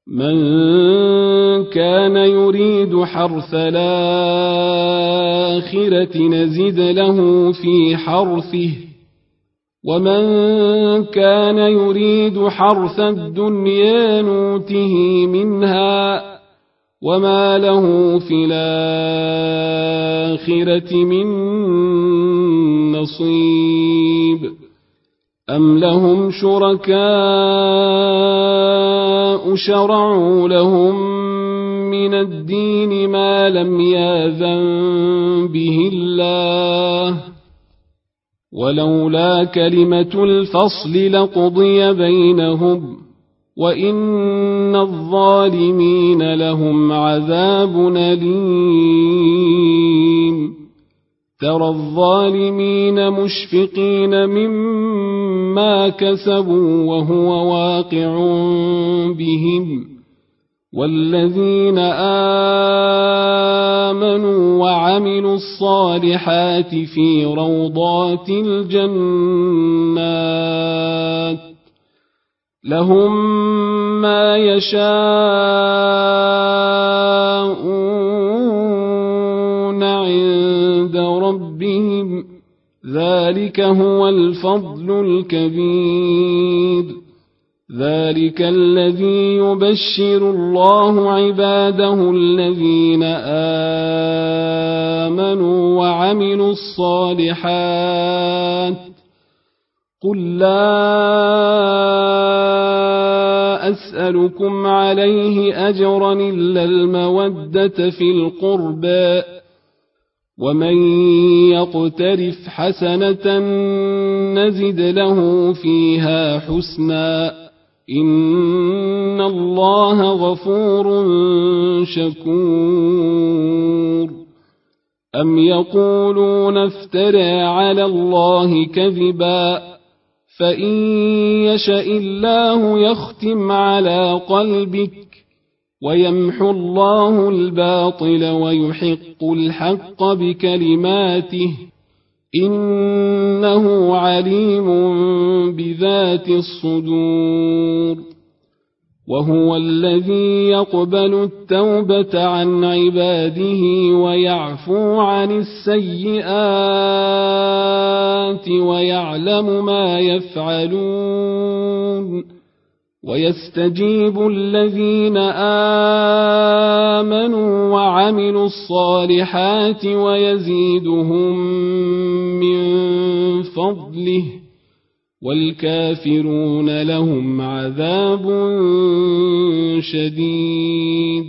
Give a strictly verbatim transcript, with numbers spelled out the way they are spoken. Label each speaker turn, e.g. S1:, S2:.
S1: من كان يريد حرث الآخرة نزد له في حرثه ومن كان يريد حرث الدنيا نوته منها وما له في الآخرة من نصيب أم لهم شركاء شرعوا لهم من الدين ما لم يأذن به الله ولولا كلمة الفصل لقضي بينهم وإن الظالمين لهم عذاب أليم ترى الظالمين مشفقين مما كسبوا وهو واقع بهم والذين آمنوا وعملوا الصالحات في روضات الجنات لهم ما يشاءون عند ربهم ذلك هو الفضل الكبير ذلك الذي يبشر الله عباده الذين آمنوا وعملوا الصالحات قل لا أسألكم عليه أجرا إلا المودة في القربى ومن يقترف حسنة نزد له فيها حسنا إن الله غفور شكور أم يقولون افترى على الله كذبا فإن يشأ الله يختم على قلبك ويمحو الله الباطل ويحق الحق بكلماته إنه عليم بذات الصدور وهو الذي يقبل التوبة عن عباده ويعفو عن السيئات ويعلم ما يفعلون ويستجيب الذين آمنوا وعملوا الصالحات ويزيدهم من فضله والكافرون لهم عذاب شديد